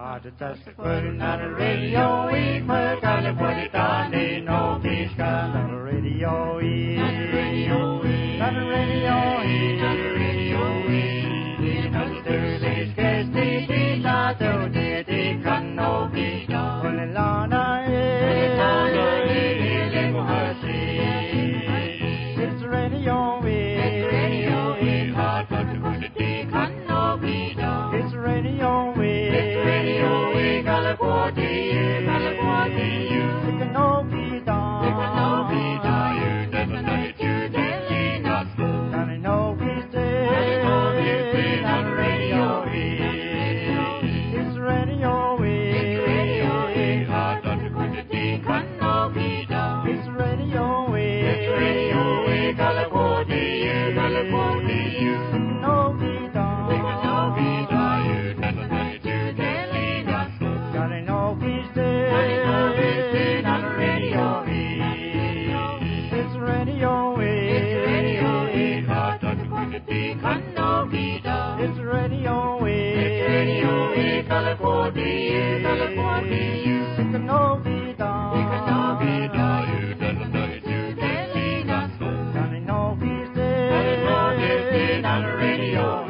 Put it on the radio, we put it on the no peace gun on the radio, on the radio, on the radio, on the radio, on the Thursday's case, the not the gun no peace gun. Put it on it's the radio, it's the radio, hard to put the gun no peace gun. It's the radio, California, it can all be done. It can all be done. You never know it, you daily not school. And I know he's dead. On the radio, it's radio, it's radio, hard to put it, can all be done. It's radio, California, California, it can all be done. It can all be done. You never know it, you daily not school. And I know he's dead. On the radio, it's radio, it's radio, hard to put it, can all be done. It's radio, California, California, it can all be done. It can all be done. You never know it, you daily not school. And I know he's dead. On the radio,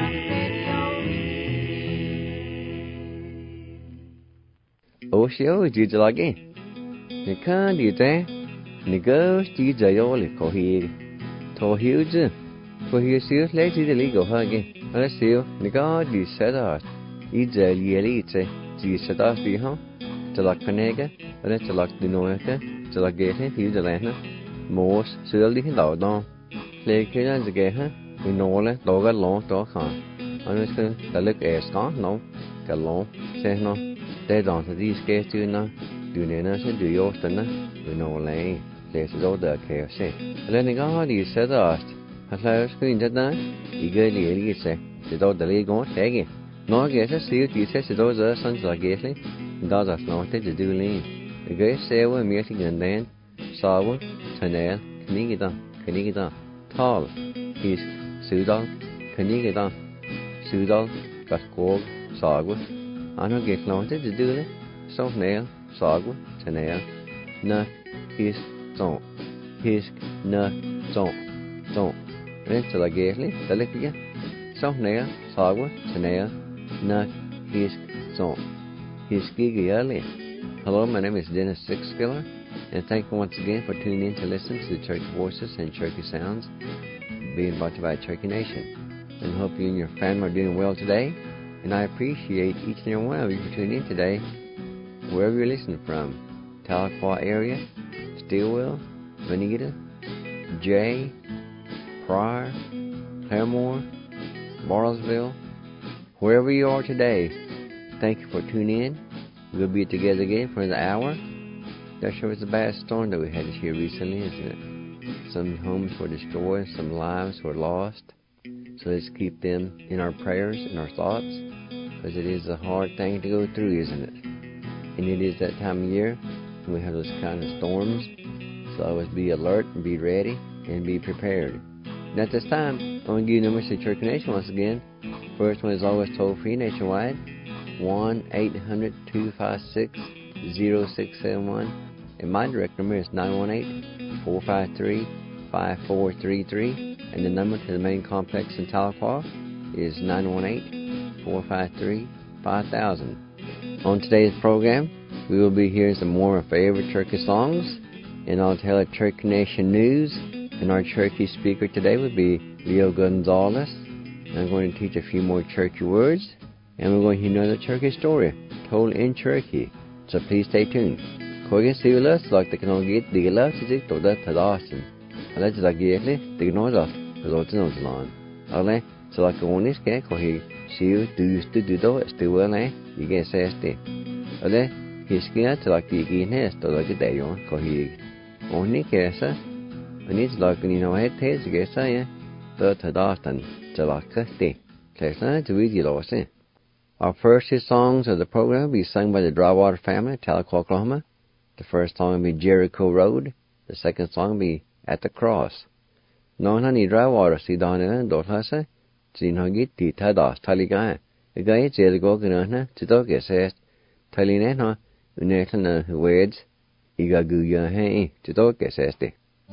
Osho did again. The candy there, the girls did the only cohe. To huge, for he sees lazy the legal hugging. I see the god is set out. It's a elite, the set out behind. To like Canega, and it's like the Noaka, to like Gate, he's the Lana. Most surely down. Play Killa the Gaha, we know it, dog a long dog on. And it's going to look as gone, no, get long, say no. They don't have these guys do now. Do Nana said, do yours, we know lay. There's all the KFC. Letting all these set out. Has I screened that now? Eagerly, Ellie say, the dog the leg on, take it. No, guess I see you says it all the sons like Gately. Does us not to do lean. The guys say we're meeting and then Sawa, Tanel, Canigida, Tall, he's Sudal, Canigida, Sudal, Gaskog, Sagwa. I don't get wanted to do it. So nail, Sagwa, Tanel, Nuck, his don't, his nuck, don't. It's like Gately, the liquor. So nail, Sagwa, Tanel, Nuck, his don't. His gigi early. Hello, my name is Dennis Sixskiller, and thank you once again for tuning in to listen to the Cherokee Voices and Cherokee Sounds being brought to you by Cherokee Nation. And hope you and your family are doing well today. And I appreciate each and every one of you for tuning in today, wherever you're listening from. Tahlequah area, Stilwell, Veneta, Jay, Pryor, Claremore, Bartlesville, wherever you are today. Thank you for tuning in. We'll be together again for another hour. That sure was a bad storm that we had this year recently, isn't it? Some homes were destroyed, some lives were lost. So let's keep them in our prayers and our thoughts, because it is a hard thing to go through, isn't it? And it is that time of year when we have those kind of storms. So always be alert and be ready and be prepared. And at this time, I'm going to give you numbers to Cherokee Nation once again. First one is always toll free nationwide. 1-800-256-0671, and my direct number is 918-453-5433, and the number to the main complex in Tahlequah is 918-453-5000. On today's program, we will be hearing some more of our favorite Cherokee songs, and I'll tell a Cherokee Nation news, and our Cherokee speaker today will be Leo Gonzalez. I'm going to teach a few more Cherokee words, and we're going to hear another Cherokee story told in Cherokee. So please stay tuned. Kogan see us like the canal get the love to take to that Tadasan. I let like Gately, the nose off, the Lord's nose lawn. Ale, so like a one is gay, Kohi, see you do do, still well, you get sasty. Ale, he's scared to like the again has to like a day on, Kohi. Only Kessa, and it's like when you know head taste, guess I, the Tadasan, to like a day. Pleasant to read you, Lawson. Our first two songs of the program will be sung by the Drywater family at Tahlequah, Oklahoma. The first song will be Jericho Road. The second song will be At the Cross. No honey Drywater, see Donna, don't hassa. See no get the Tadas, Taligaya. cái gái chơi có cái nữa chỉ đó cái xe thay lên hết nó nên là words iga guya hay chỉ đó cái xe đấy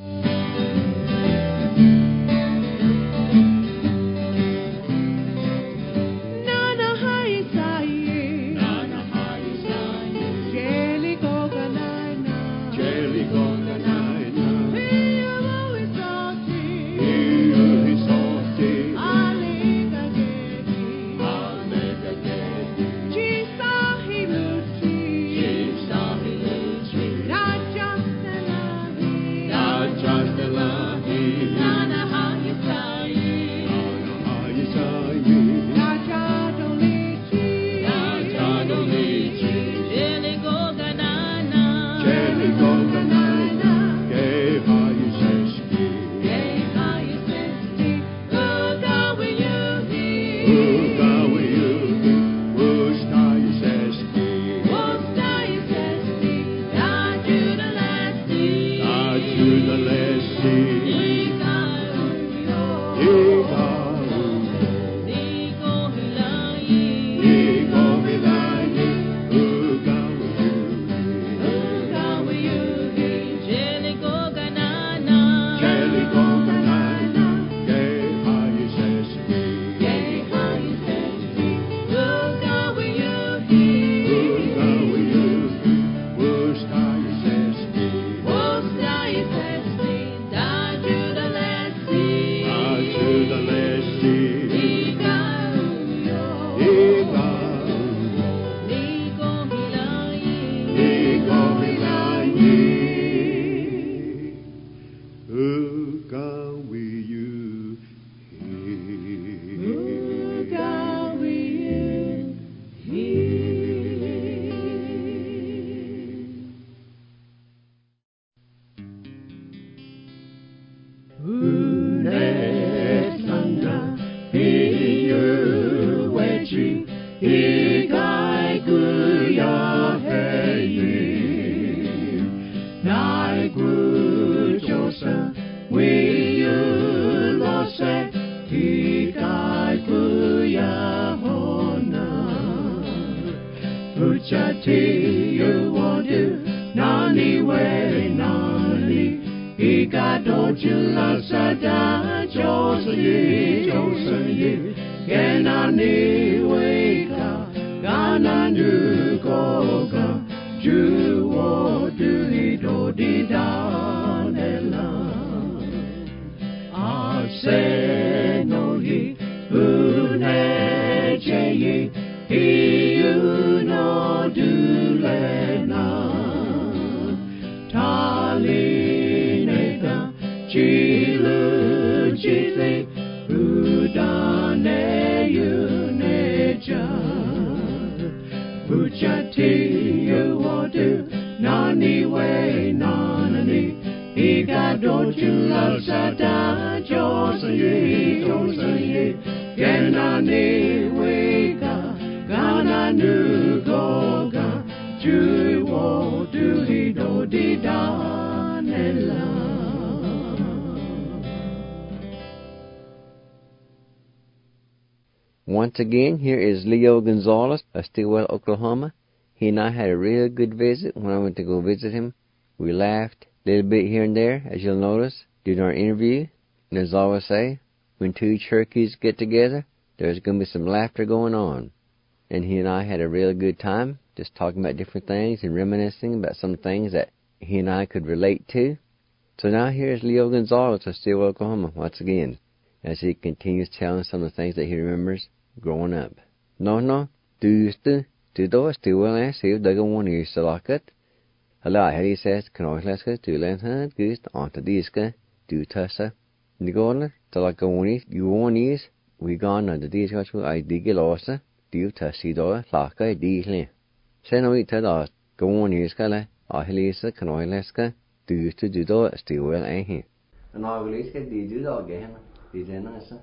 Once again, here is Leo Gonzalez of Stillwell, Oklahoma. He and I had a real good visit when I went to go visit him. We laughed a little bit here and there, as you'll notice, during our interview. And as I always say, when two Cherokees get together, there's going to be some laughter going on. And he and I had a real good time, just talking about different things and reminiscing about some things that he and I could relate to. So now here's Leo Gonzalez of Stillwell, Oklahoma, once again, as he continues telling some of the things that he remembers growing up. No, do those Stillwell and see if they go on here so like it. Hello, he says, can I let's go to land hunt, goose on to disca, do tussa. Nigona, to like go on is, you on is, we gone on the disca, I dig it also, do tussi door, like I deal. Send away to the go on is, Kala, I Helisa, can I let's go, do those Stillwell and here. And I will ask you, do that again, is there nice?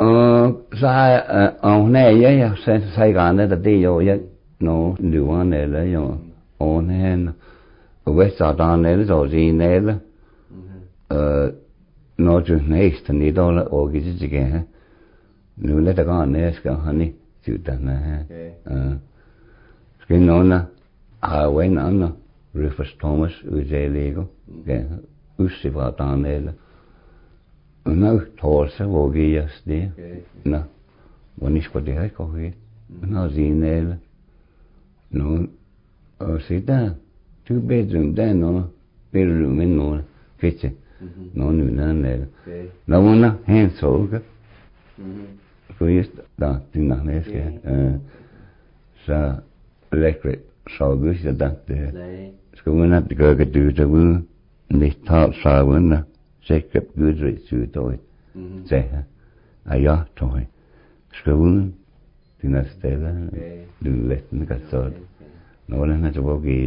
Sai ông này vậy sai cả này thì rồi vậy nó điều anh này là rồi ông này với sao ta này rồi gì này là nó chuyện này thì đi đâu là ở cái gì cái nếu lấy cái này cái này chữ tận ha cái nó quay nó Rufus Thomas Uzeli có cái usiva tanel nó thor sẽ vô ghi đi nó vẫn ít có đi hết có hết nó gì nè nó ở xí ta thứ bedroom đó nó bedroom bên nó kitchen nó nữa nè nó muốn nó hand số cái cứ đó tiếng nào nè cái sa electric sau cứ sẽ đặt để cứ muốn nó cái từ từ vừa đi tháo sao vừa nó sẽ cấp cứ rồi chữ tôi sẽ ai đó thôi cứ muốn thì nó sẽ là đừng lệch nó cả sốt nó là nó cho vô ghi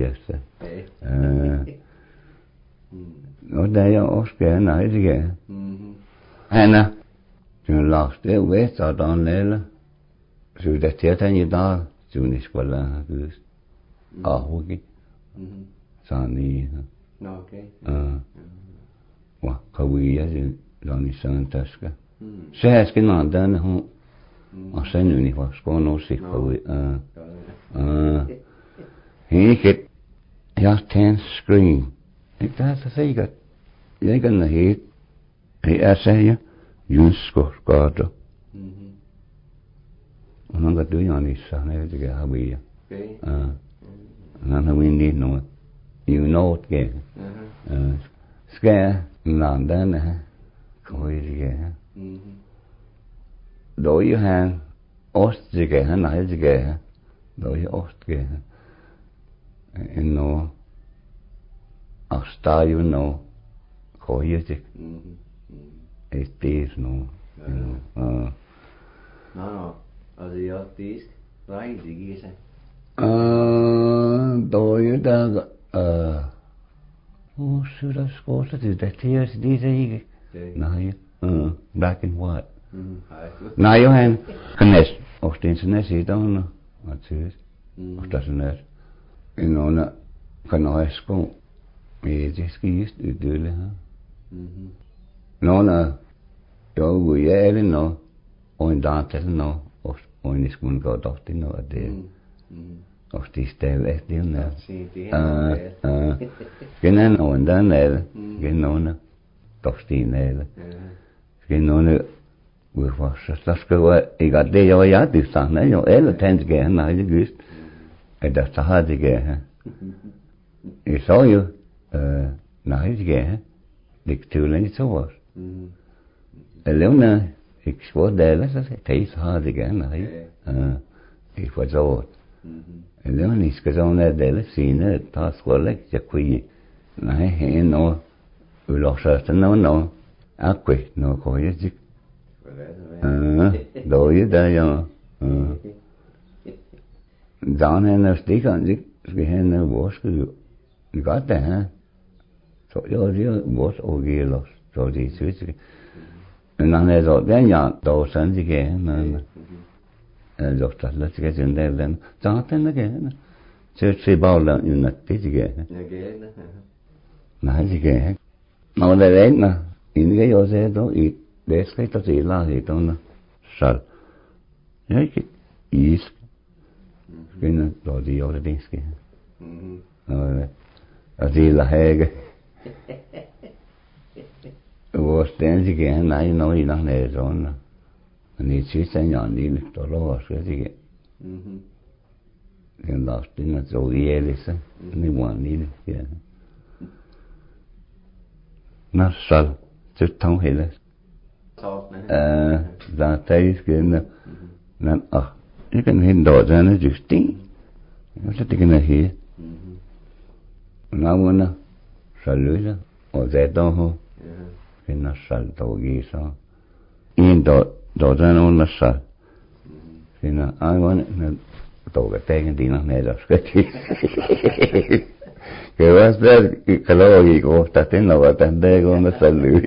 nó đây ở Oscar nói gì kìa hay nè chúng lọt tới vết ở đó là sự đặc thiết thế như đó chúng đi qua là cứ ở hồ cái sao đi wow không bị gì rồi đi sang tất cả sẽ cái nào đó nó ở sen như này hoặc có nó sẽ không bị he get ya ten screen ta thấy cái cái này he say yun score đó nó có đứa nhỏ này sao này cái hả bị nó không đi nữa you know cái scare làm đó nè coi gì cái đối với hàng ost gì cái này gì cái đối với ost cái nó asta you know coi gì chứ nó no gì ở tí lại gì kia sao tôi đã sự đó có sự đặc biệt đi gì này black and white này yo han knes och det knes I då no att det och det knes nó kan ha sko det ska just utdöle ha nó là yo vui är nó och dansa nó och ni skulle gå då till nå det och det ställer det nu cái nó đó này cái nó tosti này cái nó vừa vào sát cái vậy cái đấy yo ya thì sao này yo el tens cái này cái gust cái đó sao thì cái cái số yo này cái lịch sử lên số vào nếu nè số đề là sẽ thấy sao thì cái này cái phải rồi nếu như cái số này đề là gì nữa ta số lấy cái quy này hệ nó lo sợ nó quỷ nó có cái gì đối với đây rồi dạo này nó tí còn gì cái hệ nó bố cứ có thể rồi rồi bố ở kia rồi rồi thì chứ nó này rồi bé nhỏ đầu sáng gì cái mà rồi thật là cái chuyện đây là cho thế nó cái chơi bao lần như là cái gì cái nói gì cái nó đây đấy nè những cái vô xe đó ít để cái tó gì là thì đó nó sợ nhớ cái ý cái nó rồi gì vô đây cái gì là hay cái vô tên gì cái này nói nó này rồi nè anh chỉ sẽ nhận đi đó là cái gì cái đó thì nó rồi gì đấy sao ni muốn đi cái nó sợ chút thông hệ là ra thấy cái nó cái hình đồ ra nó chỉ tính nó sẽ cái này hi nó muốn nó sợ lưới đó ở dễ to hơn cái nó sợ tổ gì sao in đồ ra nó sợ cái nó ai muốn nó tổ cái tên thì nó này rồi cái gì que va a ser que luego digo está teniendo bastante con esa luz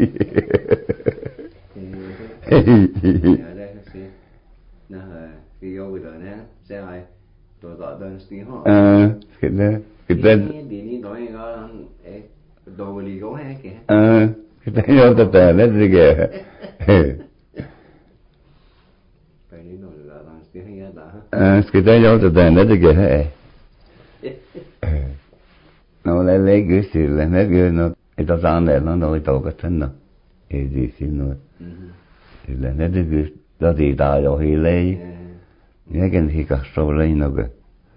nó khi vô rồi nè sẽ lại tôi gọi đơn tí họ cái tên đi nói có đồ gì có hay kìa cái tên nó tự tự nó gì kìa phải đi nói là đơn tí hay Skal det jo til den det gør her. Nó lấy cái sự là nó cái nó ta sang này nó tàu cái thân nó cái gì xin nó thì là nó cái đó thì ta rồi thì lấy nhớ cái thì cả số lấy nó cái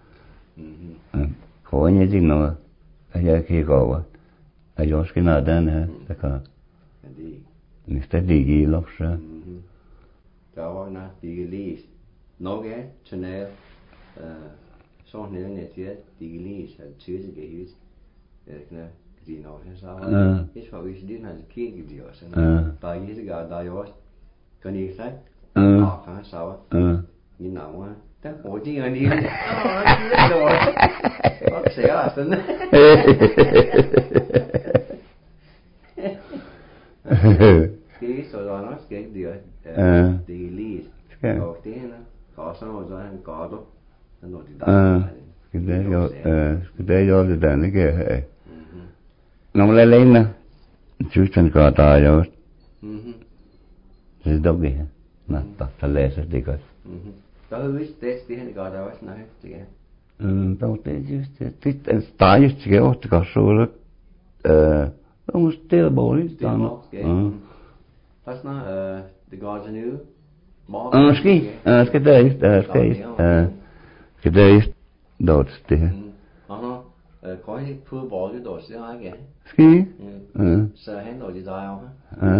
khó như thế nó ai khi có ai cho cái nào đó nè tất cả mình sẽ đi gì lắm sao đó là đi lý nó cái cho nên sau này này thì đi lý sẽ chữa cái gì nè gì nó sẽ sao cái số cái gì nó kia cái gì đó tại vì cái đó đó cái này sai khá sao như nào á chắc我这个你我谁啊真的cái số đó nó cái điều thì lý đầu tiên nó có xong rồi anh có đó nó nổi cái đấy do thì đàn cái hệ nó lên nè chú chân có ta rồi thì đâu kì nè tập thật lệ sẽ đi coi đó hứa test thì hay có đâu nè chị đâu tết chứ tết ta just cái åt cái số đó ông still boy đó fast nó the gods new ska det cái đấy đột det nó có cái phơi bỏ cái đồ sẽ ai kìa ski sợ hết đồ gì rồi không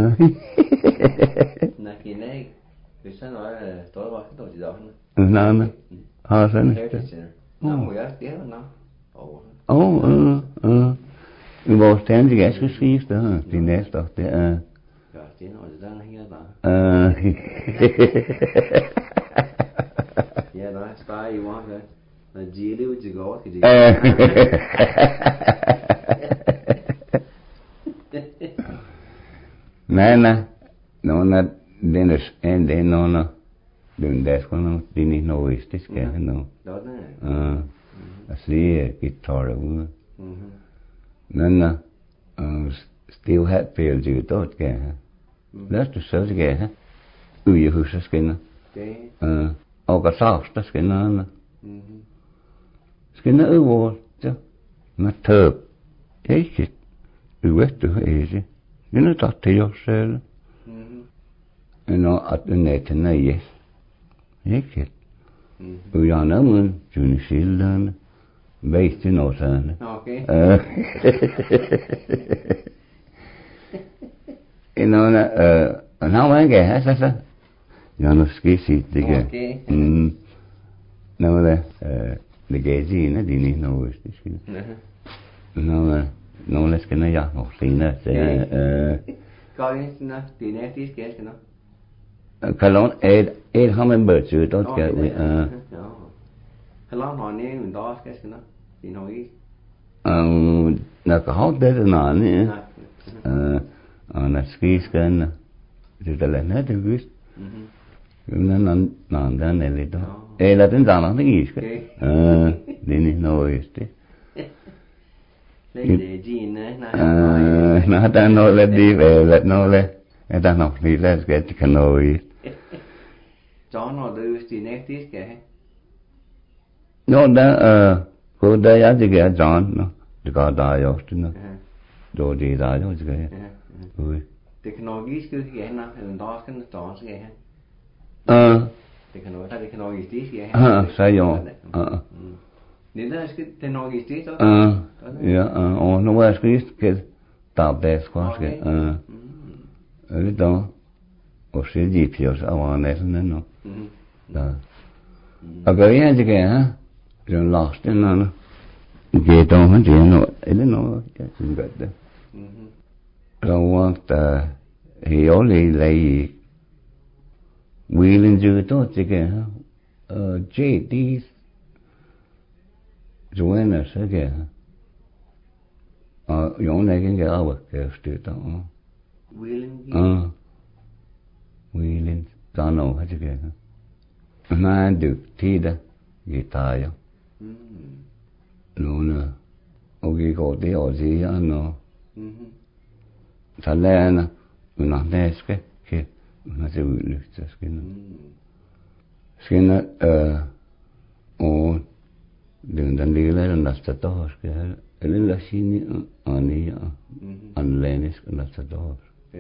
nè kỳ này cái sao nói tối qua cái đồ gì đó nè ha sen nó mùi á tiếng nó vi var ständigt ganska skivt det nästa det ja tiếng nói ra hay đó ja đó style you want that là gì lưu gì có cái gì nè nó là den en den nó đừng để con nó đi ní nói cái cái nó đó nè así guitar nên là still Hatfield chữ tốt kìa rất là sớm kìa ha ui hư sát cái nó ở cái sao sát cái nó cái nó ở vô chứ nó thở ấy chứ ui vết từ ấy chứ cái nó tắt thì vô xe nó ở bên này thế này vậy ấy chứ ui giờ nó muốn chừng xí lên bây chứ nó sao okay nó nó mấy cái hết sao giờ nó ski xịt thì cái nó là cái gì nó đi ní nó nó là cái này nó xí nữa sẽ coi nó đi nè tí cái nó cái lon không em bớt chữ tốt cái cái lon họ nè mình đó cái nó thì nói nó có hot đấy nó nè nó ski cái nó thì là nó thì biết nó ra này lấy đó là tính rằng nó thích cái đi ní nói thế lấy gì nữa nó ta nói là đi về là nó là người ta nói đi là cái nói cho nó đưa thì nét tí cái nó đã cô đây á thì cái John nó có đại học nó rồi đi đại học cái technology cái nó hình đó cái nó chọn cái technology tí cái sai rồi nên là cái technology tí đó nó qua cái tập đẹp quá cái cái đó ở sẽ gì phiêu sao mà này nó đó ở cái này thì cái ha rồi lost nó cái đó nó chỉ nó cái gì đó rồi ta hiểu lấy William chưa tốt chứ cái ha JD rồi nó sẽ cái dùng này cái ở cái studio đó William Donald hết cái mà được thì đó guitar luôn ok có tí ở gì nó thật là nó nè cái nó sẽ được cái nó Skina đừng đánh đi lại là nát đó cái lên là xin anh anh lên cái nát đó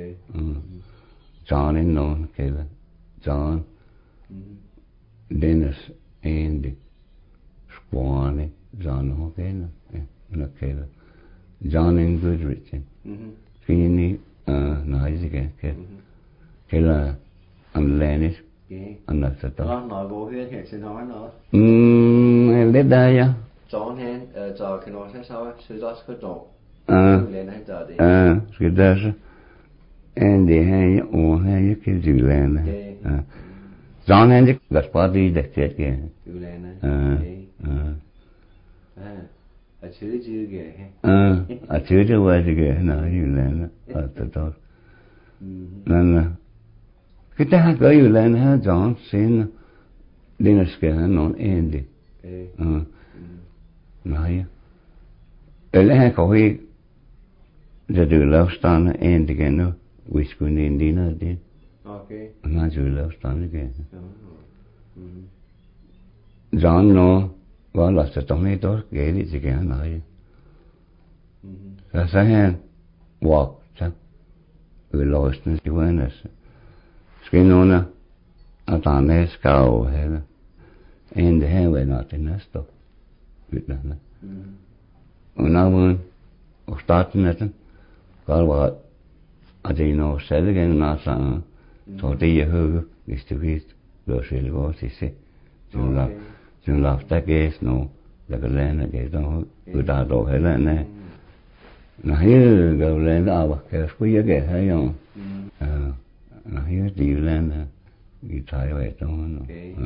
John in non cái là John Dennis Andy Squani John ho cái là cái là John in Goodrich cái này nói gì cái là anh lên anh nát đó nói vô huyết hiện sinh nói nó em biết đây á John hen cho cái nó sẽ sao sự đó sẽ có lên hay giờ đi cái đó Andy hay hay cái gì lên John hay cái party đẹp chết kìa lên ở chữ kìa ở chữ chứ qua gì kìa nó gì lên ở đó nên là cái ta có gì lên ha John xin đi nó sẽ nó Andy nói ele ha có gì giờ được lâu stan Andy cái nó Wisconsin Indiana đi okay nó chưa lâu stan cái John nó gọi là sẽ trong này đó cái gì cái nói là sao hen walk chắc lost nó chỉ quên là cái nó nè ở tận này scout hay là and hay vậy nó thì nó stop biết là nó muốn start nữa có vợ ở đây nó sẽ cái nó sang thôi thì hư cái sự đồ sẽ có sẽ chúng là ta cái nó là cái lên cái đó người ta đồ hết là này nó hay cái lên đó mà cái cái hay không nó hay đi lên đi thay vậy đó nó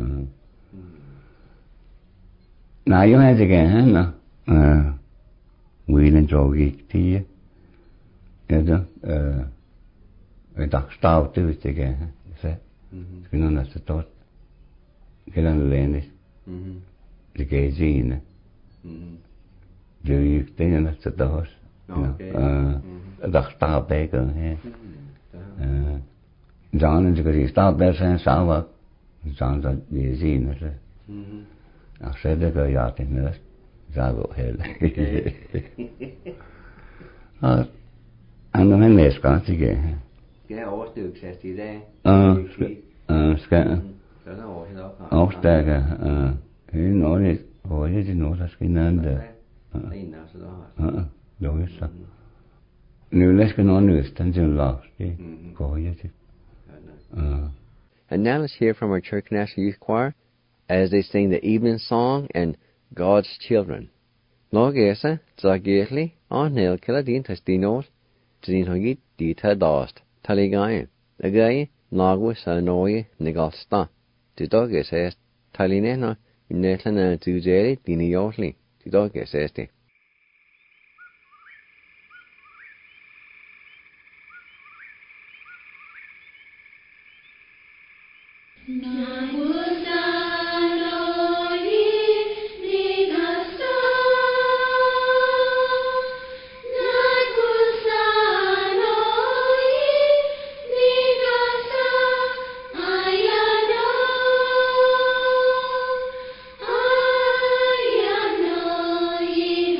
nãy giờ hay cái hả nó William Jogi thì cái đó cái đặc sao từ cái sẽ cái nó là sẽ tốt cái là lên đi cái gì nè rồi cái nó sẽ tốt đặc sao đấy cơ ha John cái gì sao đấy sẽ sao vậy John là gì nữa rồi sẽ được cái gì thì nữa ra bộ hết anh nói này cái gì cái ổ từ sẽ gì đây ska đó là ổ đó Aufsteiger, nói đi, hỏi chứ nói là cái nên được, đúng sao? Nếu lấy cái nói nữa, thì chúng lo chứ, hỏi chứ. And now let's hear from our Church National Youth Choir as they sing the evening song and God's Children. Lo gesa, zagietli, on nil kiladin testinos, tin hogit dita dost, taligain, agay, nagwa sa noye negasta. Tidog es talineno netlana tujeri diniosli. Tidog es este. Ayano,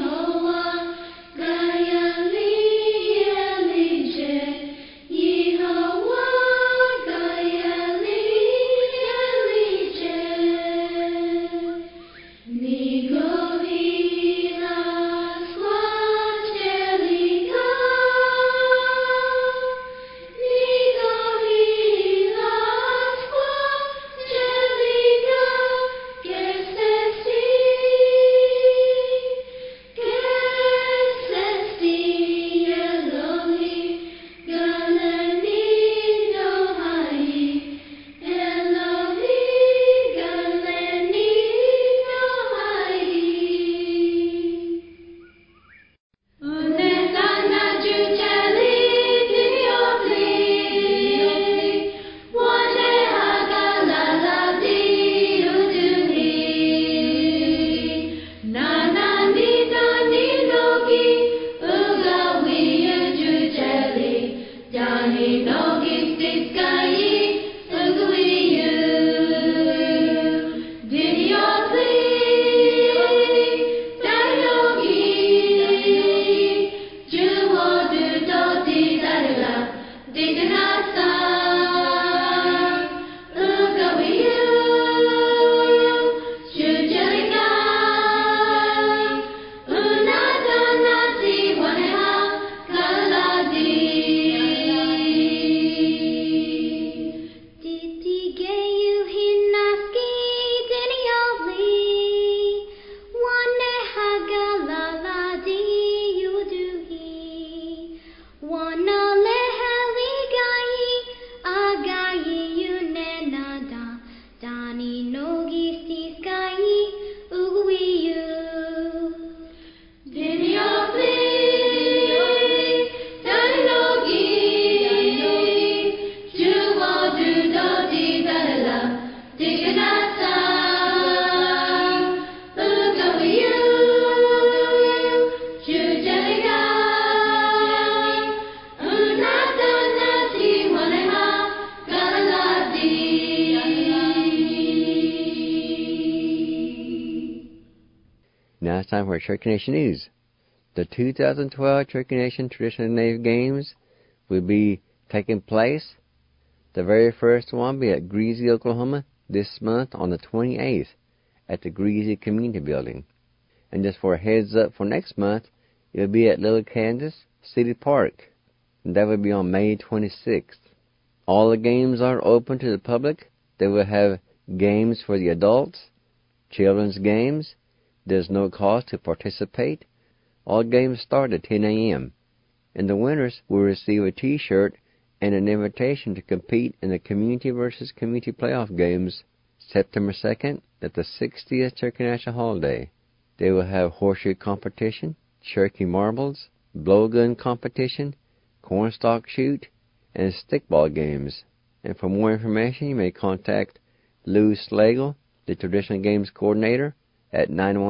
Now it's time for Cherokee Nation News. The 2012 Cherokee Nation Traditional Native Games will be taking place. The very first one will be at Greasy, Oklahoma, this month on the 28th at the Greasy Community Building. And just for a heads up for next month, it will be at Little Kansas City Park, and that will be on May 26th. All the games are open to the public. They will have games for the adults, children's games. There's no cost to participate. All games start at 10 a.m., and the winners will receive a T-shirt and an invitation to compete in the Community versus Community Playoff Games September 2nd at the 60th Cherokee National Holiday. They will have horseshoe competition, Cherokee marbles, blowgun competition, cornstalk shoot, and stickball games. And for more information, you may contact Lou Slagle, the Traditional Games Coordinator, at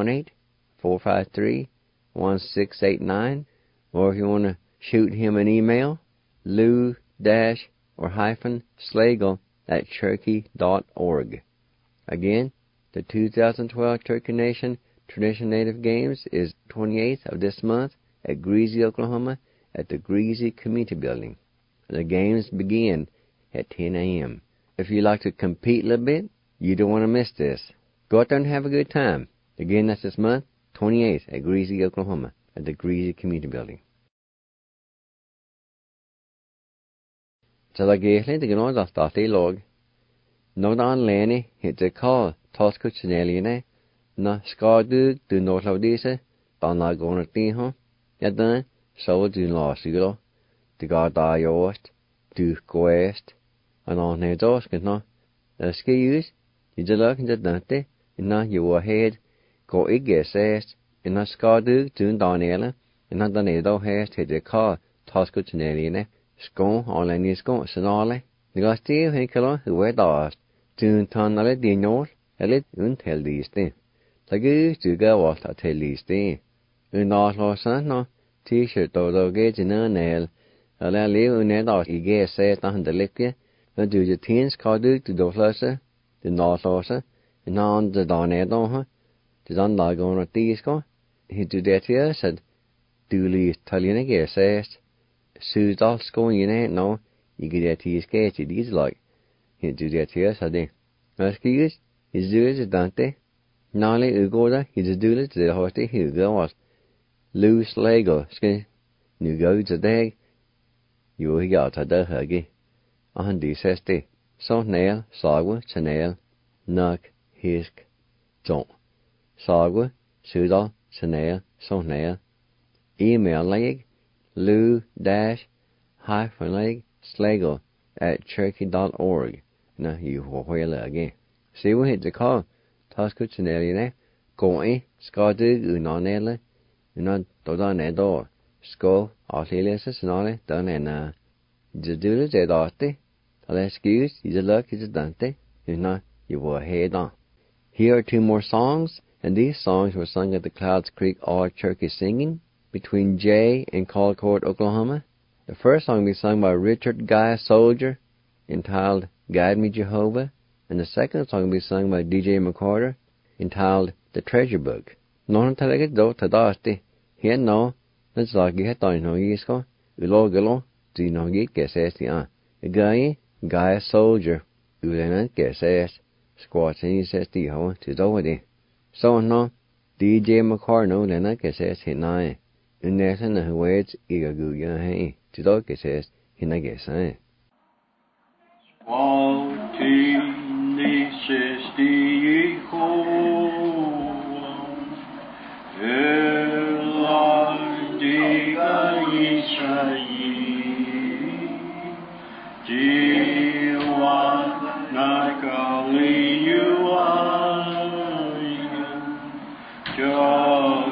918-453-1689, or if you want to shoot him an email, lou-slagle@cherokee.org. Again, the 2012 Cherokee Nation Traditional Native Games is 28th of this month at Greasy, Oklahoma, at the Greasy Community Building. The games begin at 10 a.m. If you like to compete a little bit, you don't want to miss this. Go out there and have a good time. Again, that's this month, 28th at Greasy, Oklahoma, at the Greasy Community Building. Så da gæslen til gjennom da startet log. Når da anledning heter kall taskutsjonelene, na skadu du nortlaudise, da na gående tiho, ja den, så du lasulo, du ga da jost, du goest, and on his osket no, the skis, you just look in the dante, and now you ahead, go iggesest, and na skadu du danele, and na danedo hast heter kall taskutsjonelene, Skån, alle ni skån, senale. Det går stiv henkelo, huedast. Tun tannale dinol, eller unteldisti. Tagus du gavalt at teldisti. Unnaslåsan no, t-shirt do gejina nail. Eller liv unedas I gese tahandelikje. Men du je tins kadu du doslase, du naslåsa. Nan de danedo ha. Du dan lagona tisko. Hitu detia said, du lis taline gesest. Sudal skoin in no, you get at his sketch, it is like. He do that here, so they. Askis, his doers is Dante. Nali Ugoda, his doers the horse, he goes. Loose Lego, skin. Nu goes a day. You got a day, huggy. And this says they. So nail, sagwa, chanel, nug, hisk, don't. Sagwa, sudal, chanel, so nail. Email leg. lou-slagle@cherokee.org. Now you will again. See what hit the call. Taskutsjonelene, going, skadu unanele, unan dodanedo, sko, artileses nale, danena. The doodles at arte, the excuse, is a luck is a dante, una, you will head on. Here are two more songs, and these songs were sung at the Clouds Creek All Cherokee Singing between Jay and Colcord, Oklahoma. The first song will be sung by Richard Guy Soldier, entitled Guide Me Jehovah, and the second song will be sung by DJ McCarter, entitled The Treasure Book. Non talaga do tadasti, here no, let's like it on no yisko, ulogalo, do no git gesesti Guy Soldier, ulenant geses, squats and he says the ho to do So no, DJ McCarter no lenant geses hinai. Unless na words igaguya hey to dog says hinagesa. Quality necessity ho diga Israel Jiwa nakali you are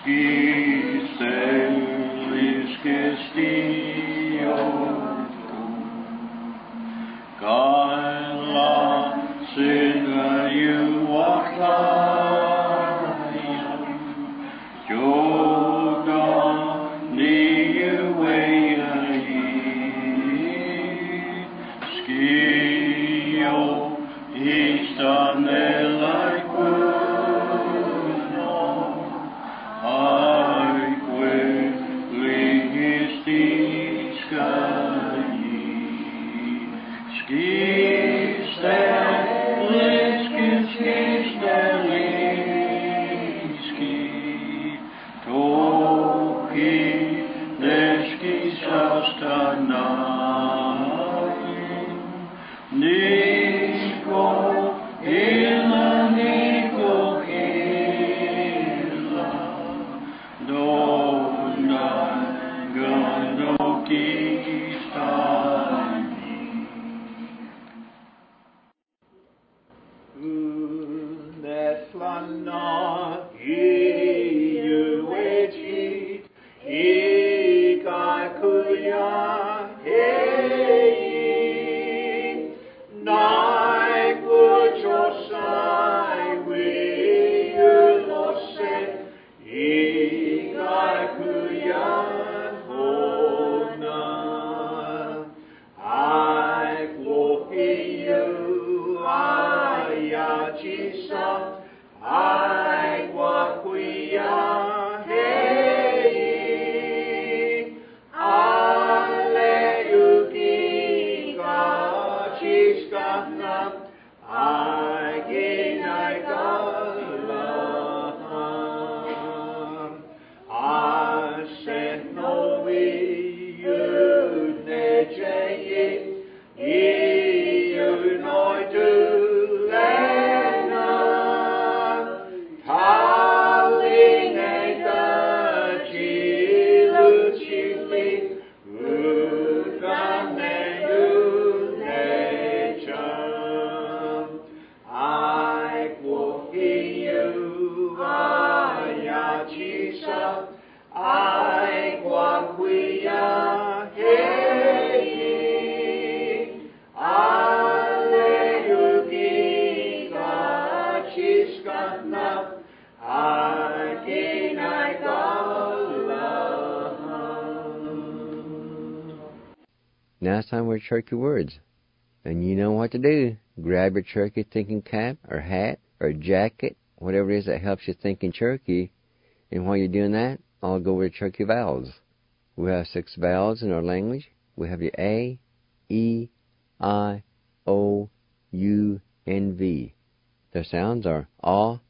Now it's time for Turkey Words. And you know what to do. Grab your turkey thinking cap or hat or jacket, whatever it is that helps you think in Turkey. And while you're doing that, I'll go over the Turkey vowels. We have 6 vowels in our language. We have your A, E, I, O, U, and V. Their sounds are A,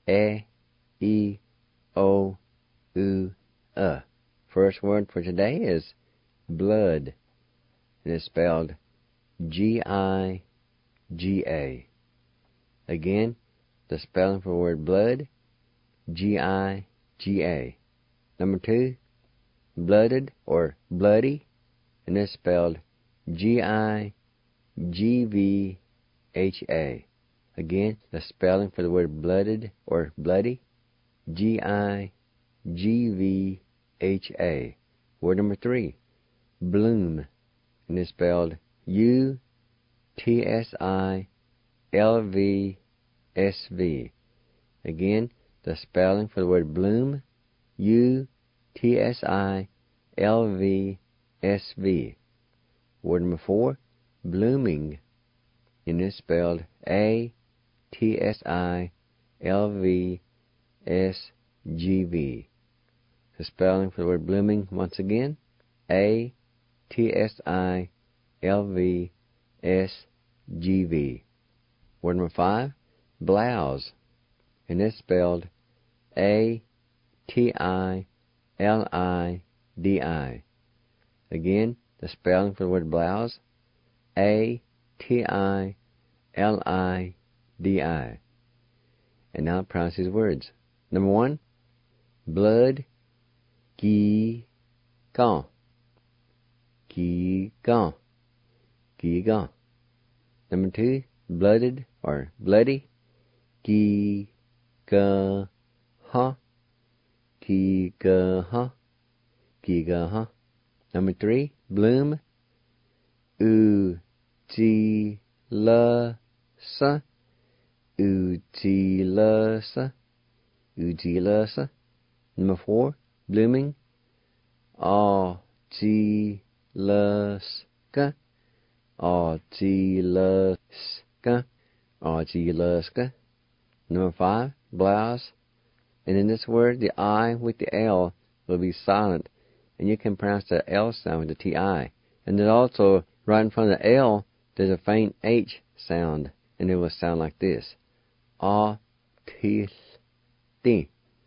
E, O, U, First word for today is blood. And it's spelled G-I-G-A. Again, the spelling for the word blood, G-I-G-A. Number 2, blooded or bloody, and it's spelled G-I-G-V-H-A. Again, the spelling for the word blooded or bloody, G-I-G-V-H-A. Word number 3, bloom, and it's spelled U-T-S-I-L-V-S-V. Again, the spelling for the word bloom, U-T-S-I-L-V-S-V. Word number 4, blooming, and it's spelled A-T-S-I-L-V-S-G-V. The spelling for the word blooming, once again, A-T-S-I-L-V-S-G-V. Word number 5, blouse, and it's spelled A-T-I-L-I-D-I. Again, the spelling for the word blouse, A-T-I-L-I-D-I. And now pronounce these words. Number 1, blood, Ki-Gan. Ki-Gan. Ki-Gan. Number 2, blooded or bloody, Ki-Ga-Ha. Ki Gigaha. Gigaha. Number 3, bloom. Ujilasa. Ujilasa. Ujilasa. Number 4, blooming. Argilaska. Argilaska. Argilaska. Number 5, blouse. And in this word, the I with the L will be silent, and you can pronounce the L sound with the T-I. And then also, right in front of the L, there's a faint H sound, and it will sound like this. Artisti.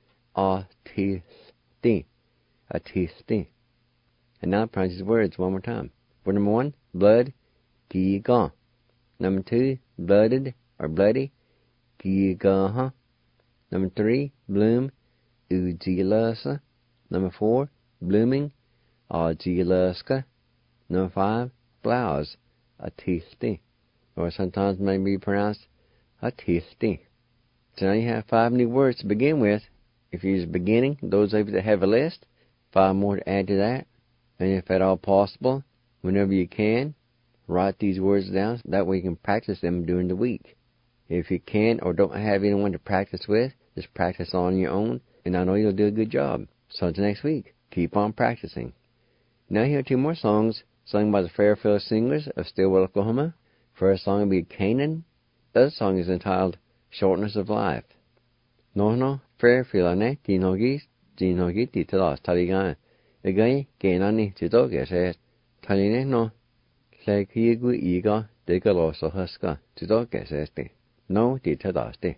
Artisti. Artisti. And now pronounce these words one more time. Word number 1, blood, giga. Number 2, blooded or bloody, gigaha. Number 3, bloom, ujilasa. Number 4, blooming, argilaska. Number 5, blouse, artisti. Or sometimes may be pronounced artisti. So now you have 5 new words to begin with. If you use beginning, those of you that have a list, 5 more to add to that. And if at all possible, whenever you can, write these words down. That way you can practice them during the week. If you can't or don't have anyone to practice with, just practice on your own, and I know you'll do a good job. So until next week, keep on practicing. Now here are 2 more songs sung by the Fairfield Singers of Stillwell, Oklahoma. First song will be Canaan. The other song is entitled Shortness of Life. No, Fairfield ane, Tinogi titalas taligan. Again, Canaan titoga says, Taline no, Lakigu ega, Degaloso huska, titoga says, no titadaste.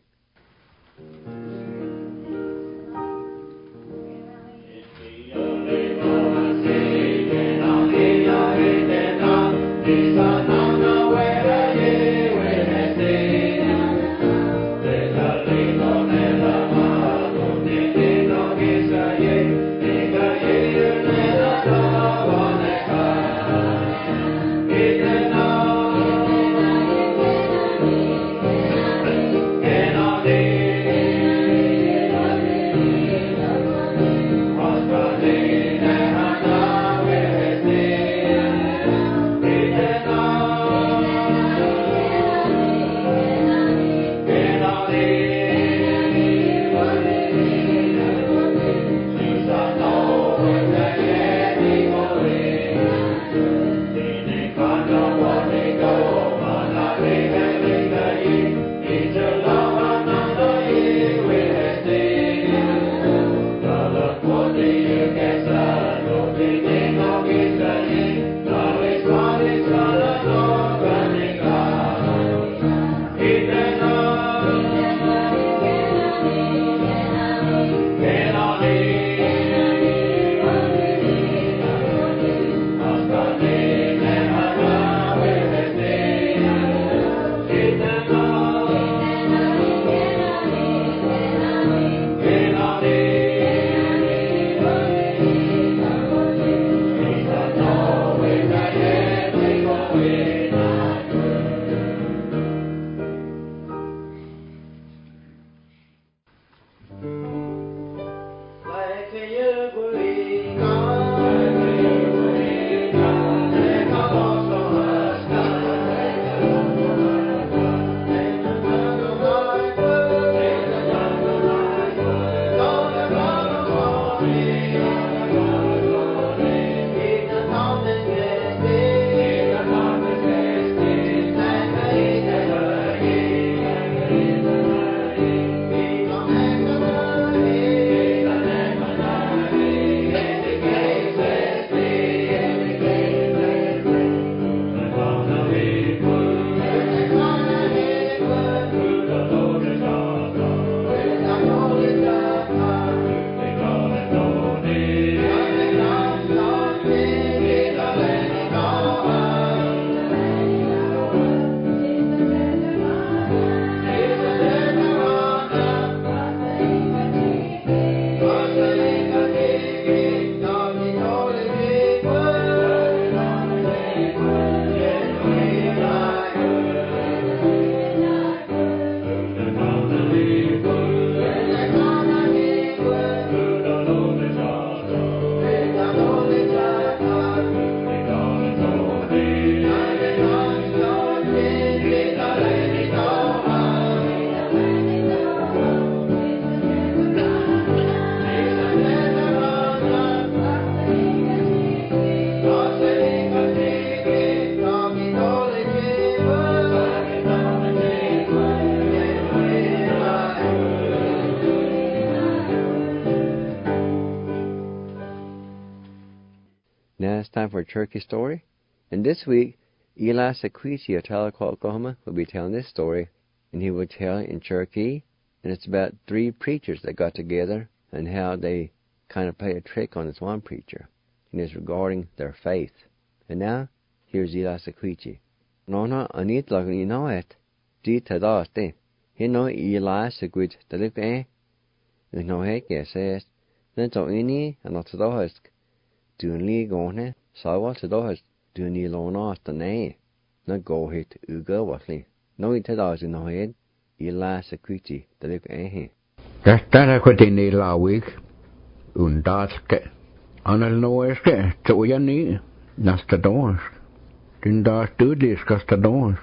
Now it's time for a Turkey story. And this week, Eli Sequiti of Tahlequah, Oklahoma, will be telling this story. And he will tell it in Cherokee. And it's about 3 preachers that got together and how they kind of play a trick on this one preacher. And it's regarding their faith. And now, here's Eli Sequiti. Nona anit lagni noet. Di tadaste. He no Eli Sequit Talip no heke says. Then to any and not to dohsk. Dunli gone. Sawa to dohsk. Dunni lona the nay. No go hit uga watly. No itadas in no head. Eli Sequiti Talip Tästä kuitenkin lauik. Undaske. Anel noeske. Toja Nasta dons. Din taas tyyliskasta dons.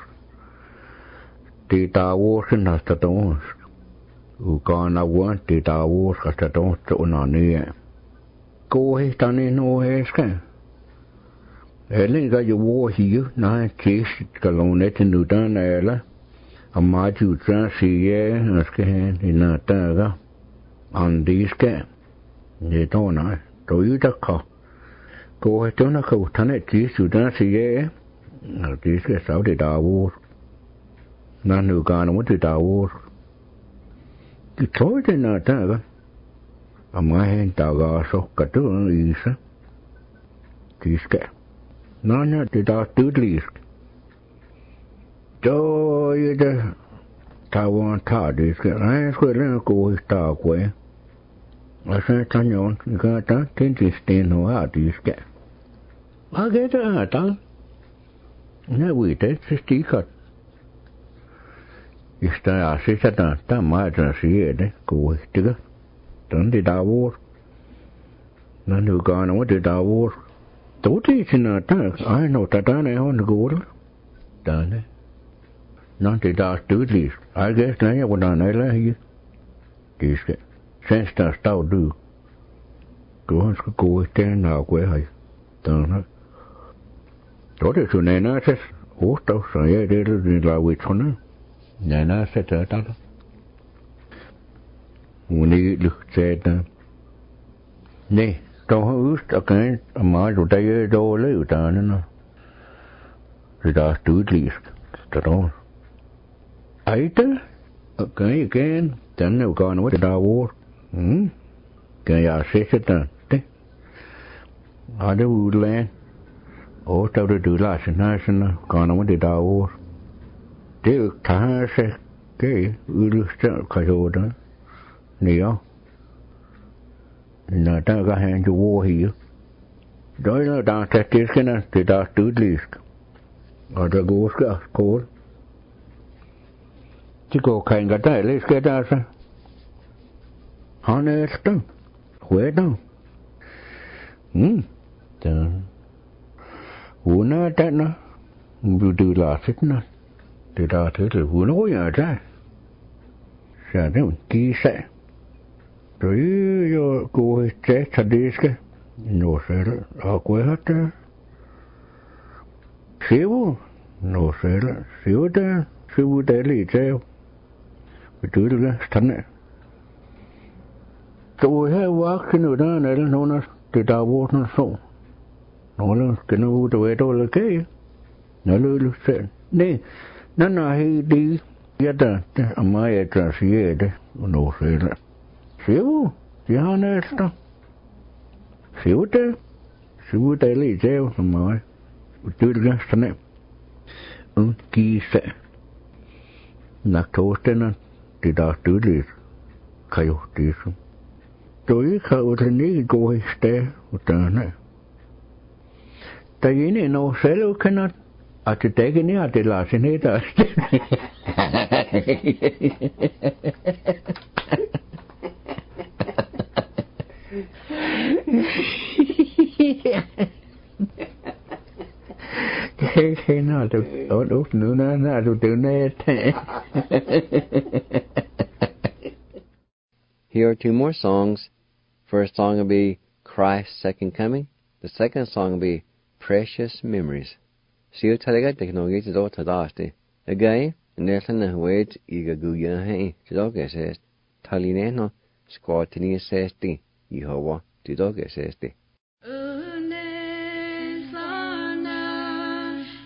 Tita vuosin nasta dons. Ukana vuon tita vuoskasta dons tuona nie. Kuuhistani nuoheske. Elinkä jo vuohi näin tiisit kalonetin utan äällä. Amma jutsan sige askehen inna täällä. Andiske. Ne tona. Toyutaka. Kuuhistona kuuhtanet tiisutan sige. Tiiske saudi davuus. Nanukana muti davuus. Toitena täällä. Amma hen tagaa sokkatuun iisa. Tiiske. Nanya tita tydlisk. Toita tavan taadiske. Ai skuelen kuuhistaa kue. Asa tanjon kata tentisteen haatiske. Ageta atal. Ne viitet se stikat. Ista asista ta maatan siede kuuhtiga. Tanti davuus. Nanukana muti davuus. Tuti sinä täällä. Ainoa tänne on kuulla. Tänne. Nanti taas tyylis. Aikees näin kun näin lähi. Kiiske. Sen sitä staudu. Tuhansko kuihteen naukue hai. Tänne. Tuoti sun enäses. Uhtaussa ei edellyt niin lauitsona. Enäset täällä. Muni lyhtseetä. Niin. Tuohon ystäkään, mä tuota ei ole löytänyt. Se taas tyyliistä. Tätä Aita? Kään, tänne on kaanut tätä vuosi. Kään jää sesetään. Ada uudelleen. Oostaudu tyläisen naisena kaanut tätä vuosi. Te tähän se kei ylistä kajotaan. Niin joo. Nää tää kahden jo vuohi. Toilla taas tehtiiskenä te taas tyyliistä. Ota kuuska kool. Tiko kainka täyliske tässä. Haneesta. Hueta. Tää. Huunaa tänä. Tyyläiset nää. Te taas tyyliä huunoja tää. Sä on kiisä. Toi jo kuuhitse sadiske. No se akuehata. Sivu. No se sivuta. Sivuta liitseo. Tyyliä tänne. Toi he vaakkinut äänellä nonas tätä vuosna suu. Noilla kenuuta vetoilla kei. Ne löyly sen. Niin. Nämä hiidi. Jätä. Amma jätä siede. No siellä. Sivu. Ihan näistä. Sivuta liitseo. Samaa. Tyyliä tänne. On kiisä. Naktoostena. Tätä tyyliä. Kajuhtiisa. Toi kautin niin kuuhistee. Mutta näin. Tai niin on selukena. Että teki niin atilasi niitä asti. Thế nào tụi đốt nữa nó tụi nét. Here are 2 more songs. First song will be Christ's Second Coming. The second song will be Precious Memories. Siêu talaga technology to do tadaste. Again, nessa na wait iga guya hai. Tidoke says talineno squatini sesti. Yehovah tidoke sesti.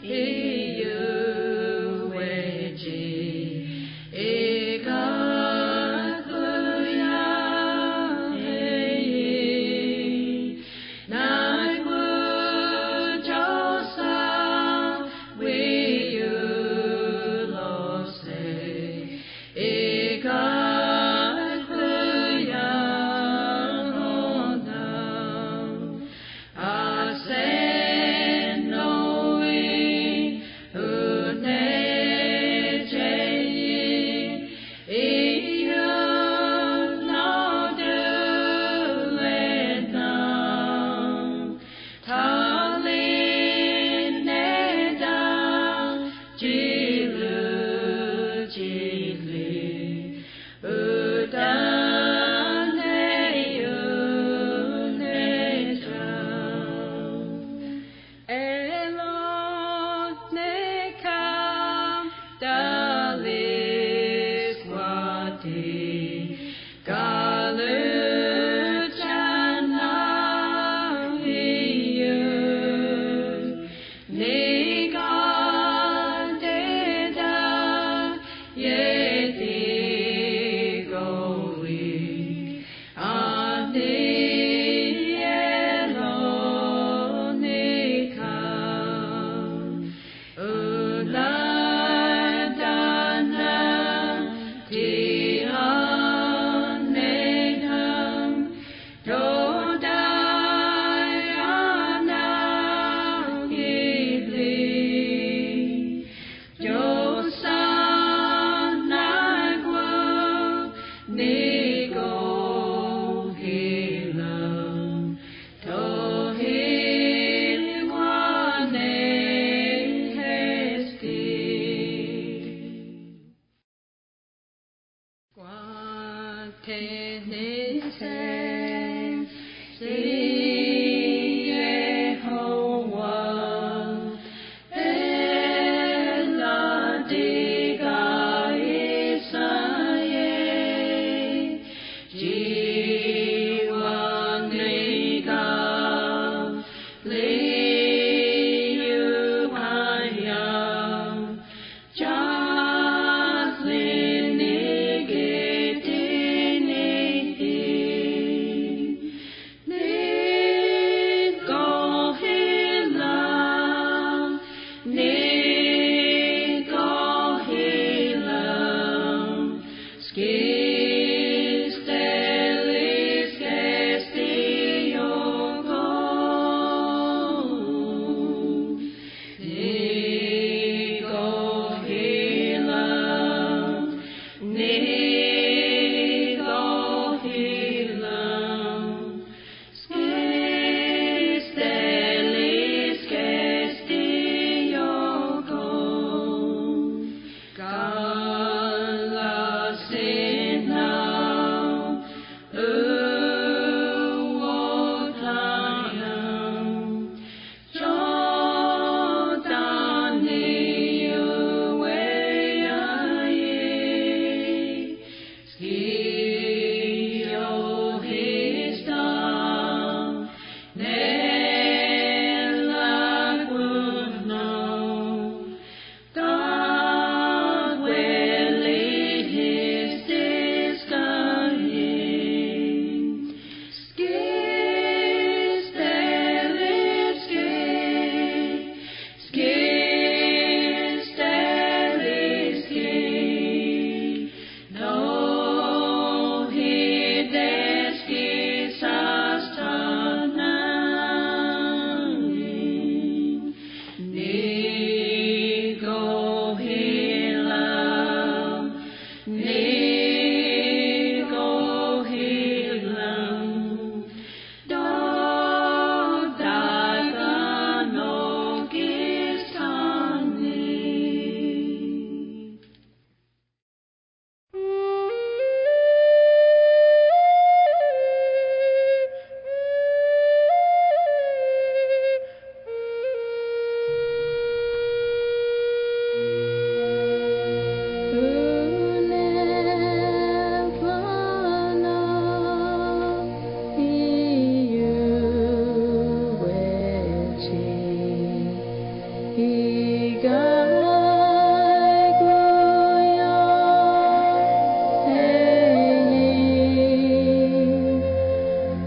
Knowing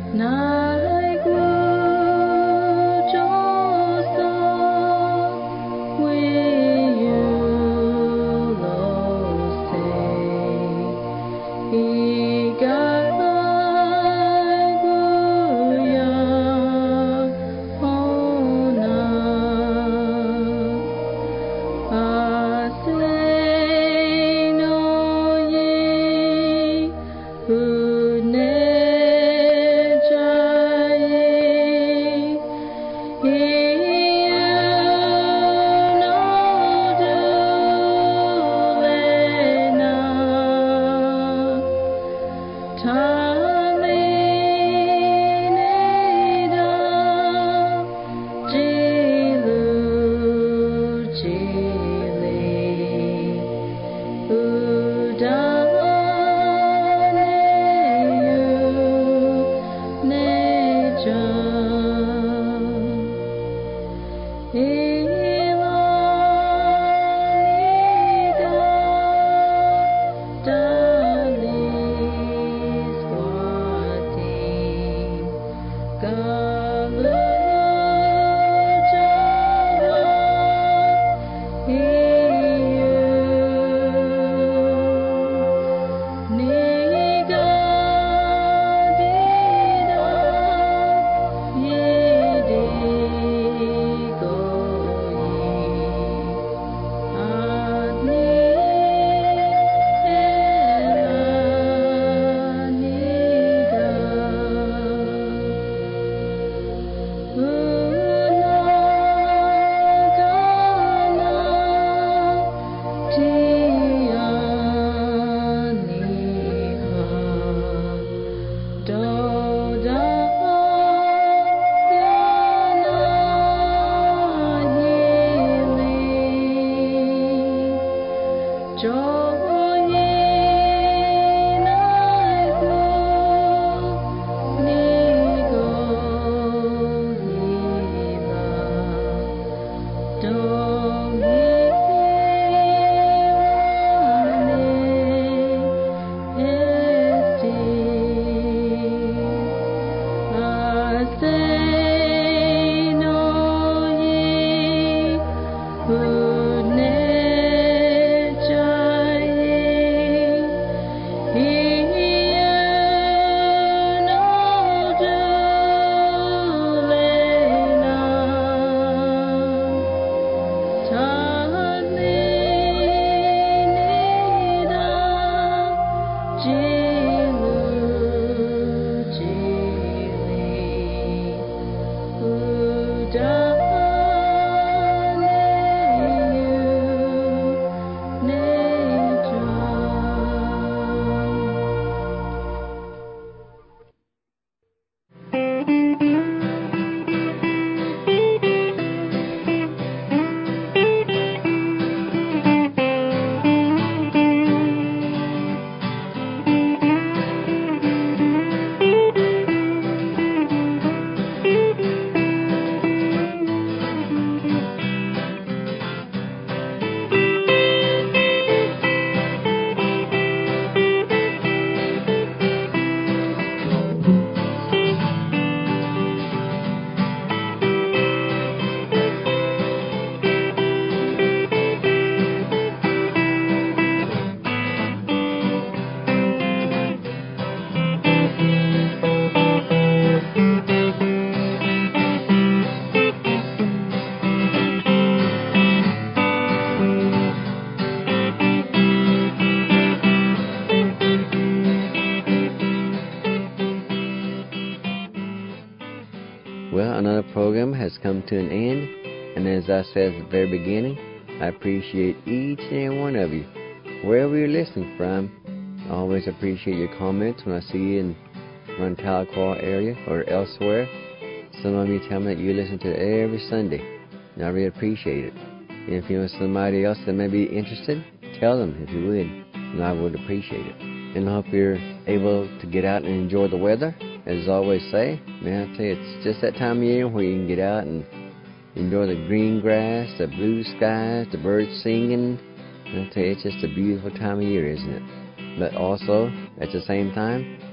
Well, another program has come to an end, and as I said at the very beginning, I appreciate each and every one of you, wherever you're listening from. I always appreciate your comments when I see you in around Tahlequah area or elsewhere. Some of you tell me that you listen to it every Sunday, and I really appreciate it. And if you know somebody else that may be interested, tell them if you would, and I would appreciate it. And I hope you're able to get out and enjoy the weather. As I always say, man, I tell you, it's just that time of year where you can get out and enjoy the green grass, the blue skies, the birds singing. And I tell you, it's just a beautiful time of year, isn't it? But also, at the same time,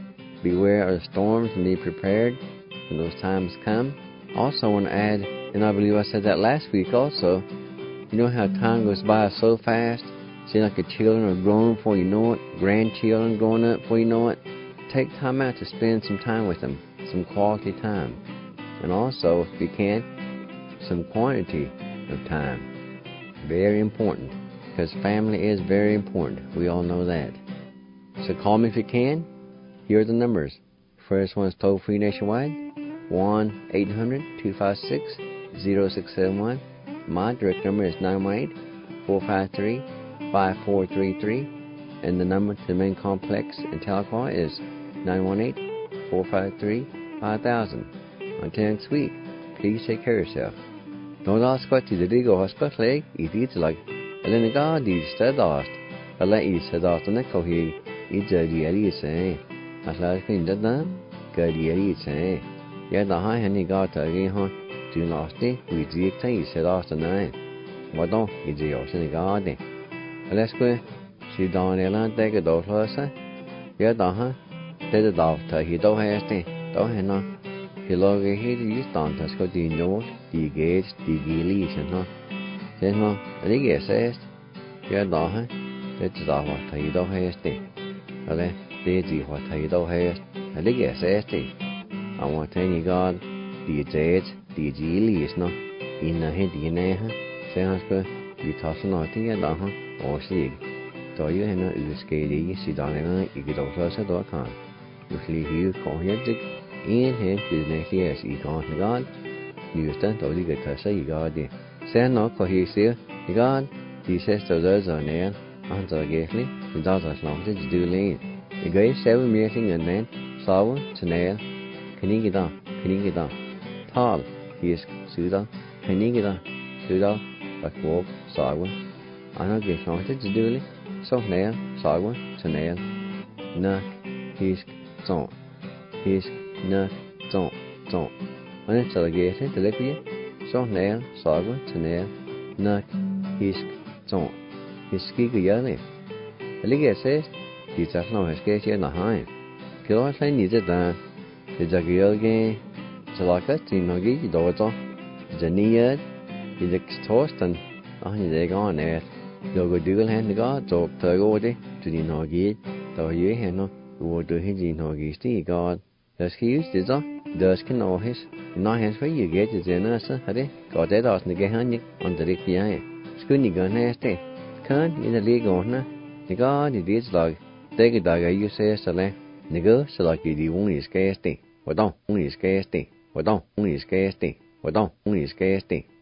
beware of the storms and be prepared when those times come. Also, I want to add, and I believe I said that last week also, you know how time goes by so fast? Seems like your children are grown before you know it, grandchildren growing up before you know it. Take time out to spend some time with them, some quality time. And also, if you can, some quantity of time. Very important, because family is very important. We all know that. So call me if you can. Here are the numbers. First one is toll-free nationwide, 1-800-256-0671. My direct number is 918-453-5433. And the number to the main complex in Tahlequah is 918-453-5000. Until next week, please take care of yourself. No last got to the Digo Hospital, it's like a Lenaga, the Stardust, a lady said after Nekohi, it's a deary say. As last thing that done, good deary say. Yet the high honey got again, huh? Do last day, we did say, said after 9. What don't is the ocean garden? Let's go. She down there and take a dog her. Yet the huh? Take the dog to he don't have to. Don't have no. He log a head is down to Scott the North, the gates, the gillies, and huh? Then no, and he gets asked. Yet the huh? That's the what he don't have to. Ale, Daisy what he don't have. And he gets asked. I want to tell you God, the jades, the gillies, no. In the head, in there, huh? Sounds good. You toss nothing at all, huh? Or see. So you have no escape, sit down and you get also a dog can. You flee here, call here, in him business yes, you can't God. You stand to get to say God. Say no, call he see, God, he says to those on there, answer gayly, and does as long as you do lean. The great 7 meeting and then, sour, Chanel, can you get on, Tall, he is Sudan, can you get on, Sudan, but walk, sour. I don't get long as you do lean. So nail, sour, Chanel, knock, his song, his knock, song. When it's a gate, the liquid, so nail, sour, Chanel, knock, his song, his ski yelling. The liquid says, he's just no escape in the hind. Kill us, I need it done. The Jagiel game, Salaka, Tinogi, Dozo, the Niad, the toast, and on the egg on there. Rồi cái đứa hen đó chụp thời cô đi, tụi đi nói gì, tao dưới hen nó, cô tụi hen gì nói gì tí con, đó khi chứ đó, đó cái nói hết, nói hết phải gì cái gì nữa sao, hả có thể đó là cái hắn nhỉ, anh tự kia ấy, cứ như cái này thế, khán, như là lý gọn na, như có thì biết là, đây cái đại cái yêu sẽ là, như cái sẽ là cái gì cũng là cái gì, hoạt động, cũng là cái gì, hoạt động, cũng là cái gì, hoạt động, cũng là cái gì.